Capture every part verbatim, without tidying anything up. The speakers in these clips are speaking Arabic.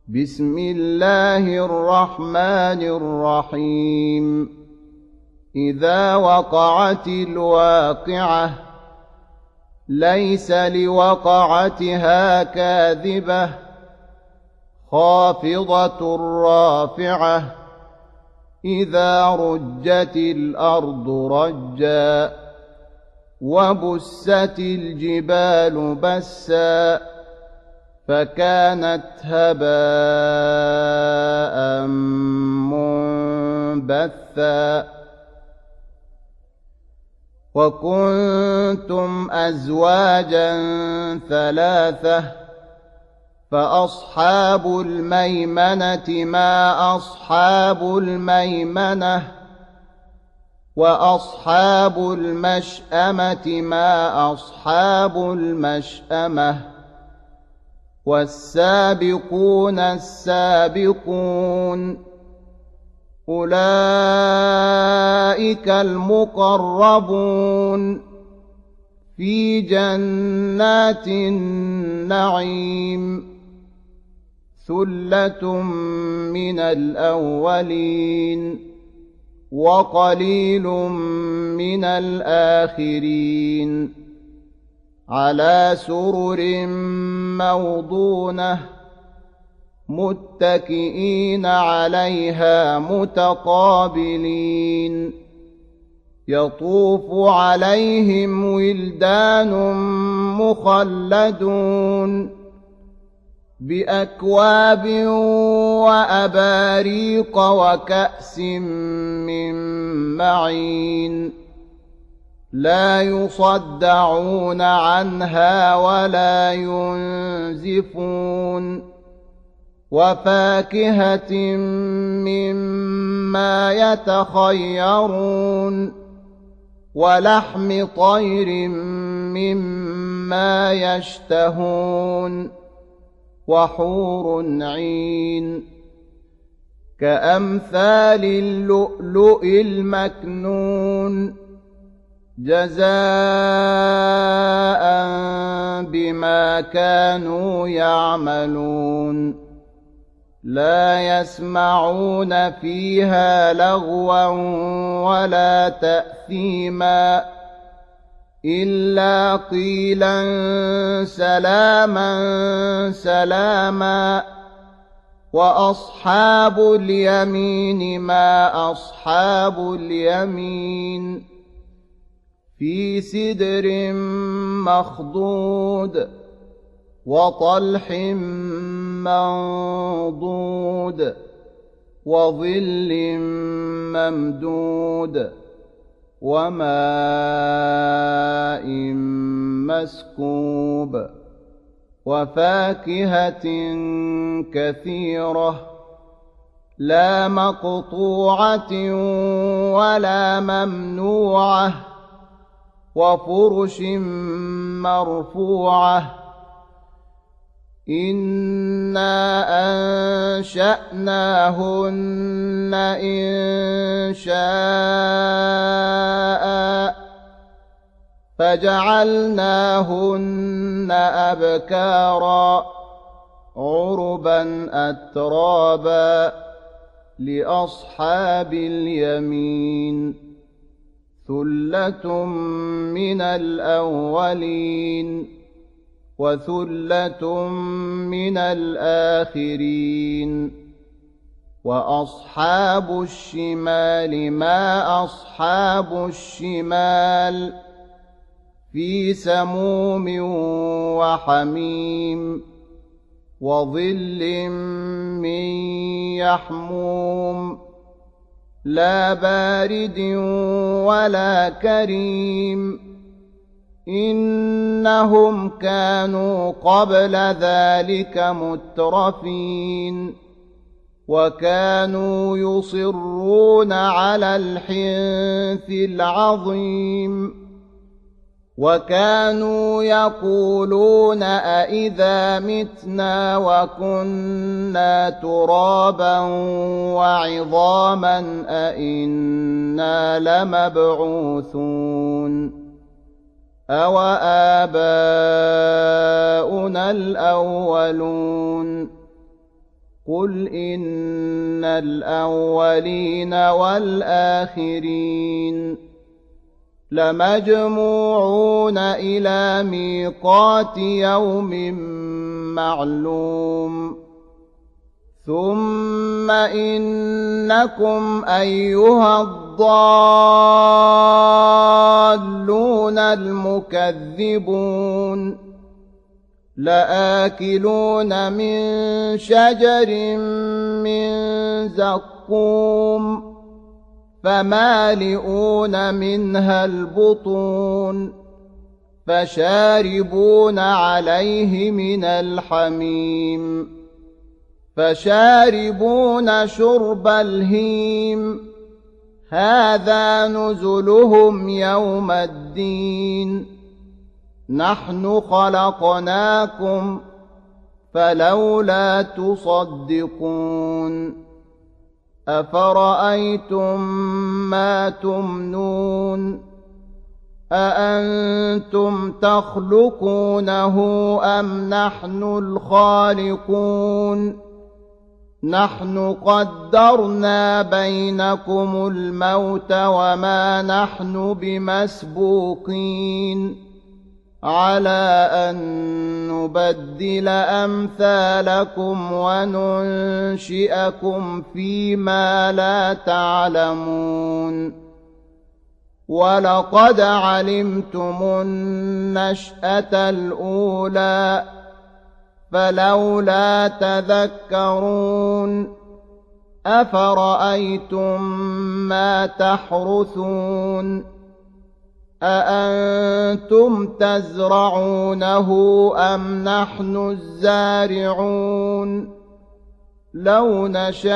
بسم الله الرحمن الرحيم إذا وقعت الواقعة ليس لوقعتها كاذبة خافضة رافعة إذا رجت الأرض رجا وبست الجبال بسا فكانت هباء منبثا وكنتم أزواجا ثلاثة فأصحاب الميمنة ما أصحاب الميمنة وأصحاب المشأمة ما أصحاب المشأمة والسابقون السابقون أولئك المقربون في جنات النعيم ثلة من الأولين وقليل من الآخرين على سرر موضونة متكئين عليها متقابلين يطوف عليهم ولدان مخلدون بأكواب وأباريق وكأس من معين لا يصدعون عنها ولا ينزفون وفاكهة مما يتخيرون ولحم طير مما يشتهون وحور عين كأمثال اللؤلؤ المكنون جزاء بما كانوا يعملون لا يسمعون فيها لغوا ولا تأثيما إلا قيلا سلاما سلاما وأصحاب اليمين ما أصحاب اليمين في سدر مخضود وطلح منضود وظل ممدود وماء مسكوب وفاكهة كثيرة لا مقطوعة ولا ممنوعة وفرش مرفوعة إنا أنشأناهن إنشاء فجعلناهن أبكارا عربا أترابا لأصحاب اليمين ثلة من الأولين وثلة من الآخرين وأصحاب الشمال ما أصحاب الشمال في سموم وحميم وظل من يحموم لا بارد ولا كريم إنهم كانوا قبل ذلك مترفين وكانوا يصرون على الحنث العظيم وكانوا يقولون أإذا متنا وكنا ترابا وعظاما أإنا لمبعوثون أوآباؤنا الأولون قل إن الأولين والآخرين لمجموعون إلى ميقات يوم معلوم ثم إنكم أيها الضالون المكذبون لآكلون من شجر من زقوم فمالئون منها البطون فشاربون عليه من الحميم فشاربون شرب الهيم هذا نزلهم يوم الدين نحن خلقناكم فلولا تصدقون أفرأيتم ما تمنون أأنتم تخلقونه أم نحن الخالقون نحن قدرنا بينكم الموت وما نحن بمسبوقين على أن نبدل أمثالكم وننشئكم فيما لا تعلمون ولقد علمتم النشأة الأولى فلولا تذكرون أفرأيتم ما تحرثون أأنتم تزرعونه أم نحن الزارعون لو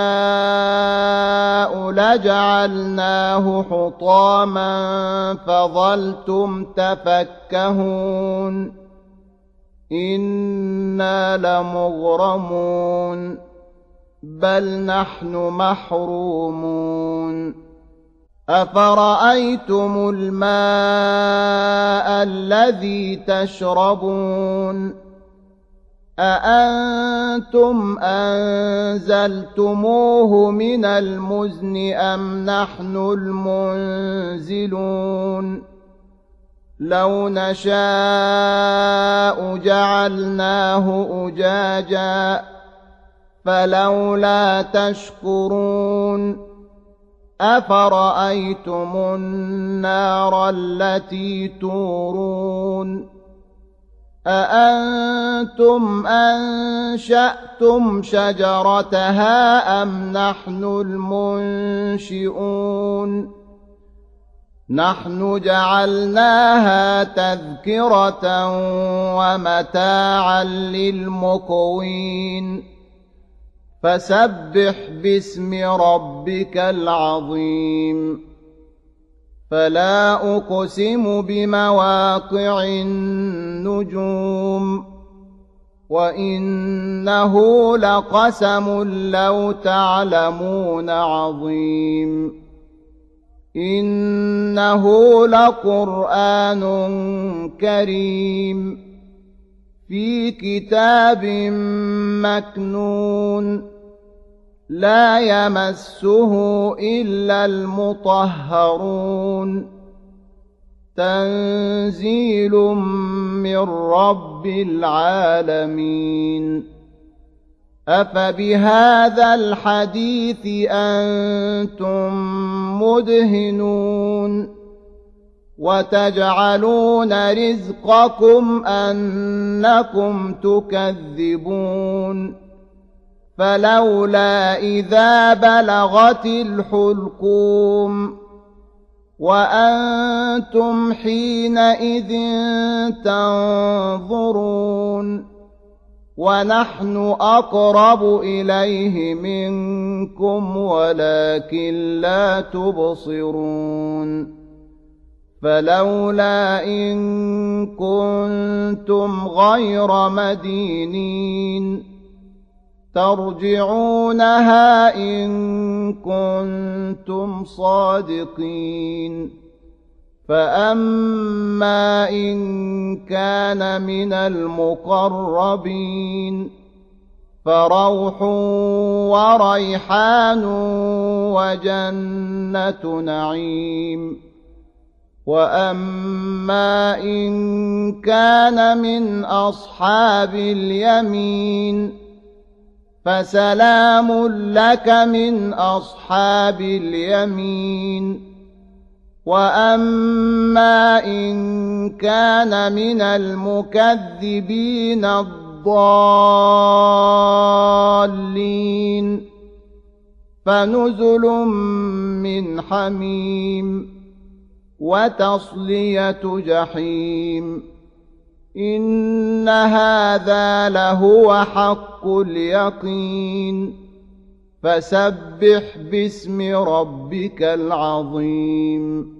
نشاء لجعلناه حطاما فظلتم تفكهون إنا لمغرمون بل نحن محرومون أفرأيتم الماء الذي تشربون أأنتم أنزلتموه من المزن أم نحن المنزلون لو نشاء جعلناه أجاجا فلولا تشكرون أفرأيتم النار التي تورون أأنتم أنشأتم شجرتها أم نحن المنشئون نحن جعلناها تذكرة ومتاعا للمقوين فسبح باسم ربك العظيم فلا أقسم بمواقع النجوم وإنه لقسم لو تعلمون عظيم إنه لقرآن كريم في كتاب مكنون لا يمسه إلا المطهرون تنزيل من رب العالمين أفبهذا الحديث أنتم مدهنون وتجعلون رزقكم أنكم تكذبون فلولا إذا بلغت الحلقوم وأنتم حينئذ تنظرون ونحن أقرب إليه منكم ولكن لا تبصرون فلولا إن كنتم غير مدينين ترجعونها إن كنتم صادقين فأما إن كان من المقربين فروح وريحان وجنة نعيم. وأما إن كان من أصحاب اليمين فسلام لك من أصحاب اليمين. وأما إن كان من المكذبين الضالين فنزل من حميم وتصلية جحيم. إن هذا لهو حق اليقين. فسبح باسم ربك العظيم.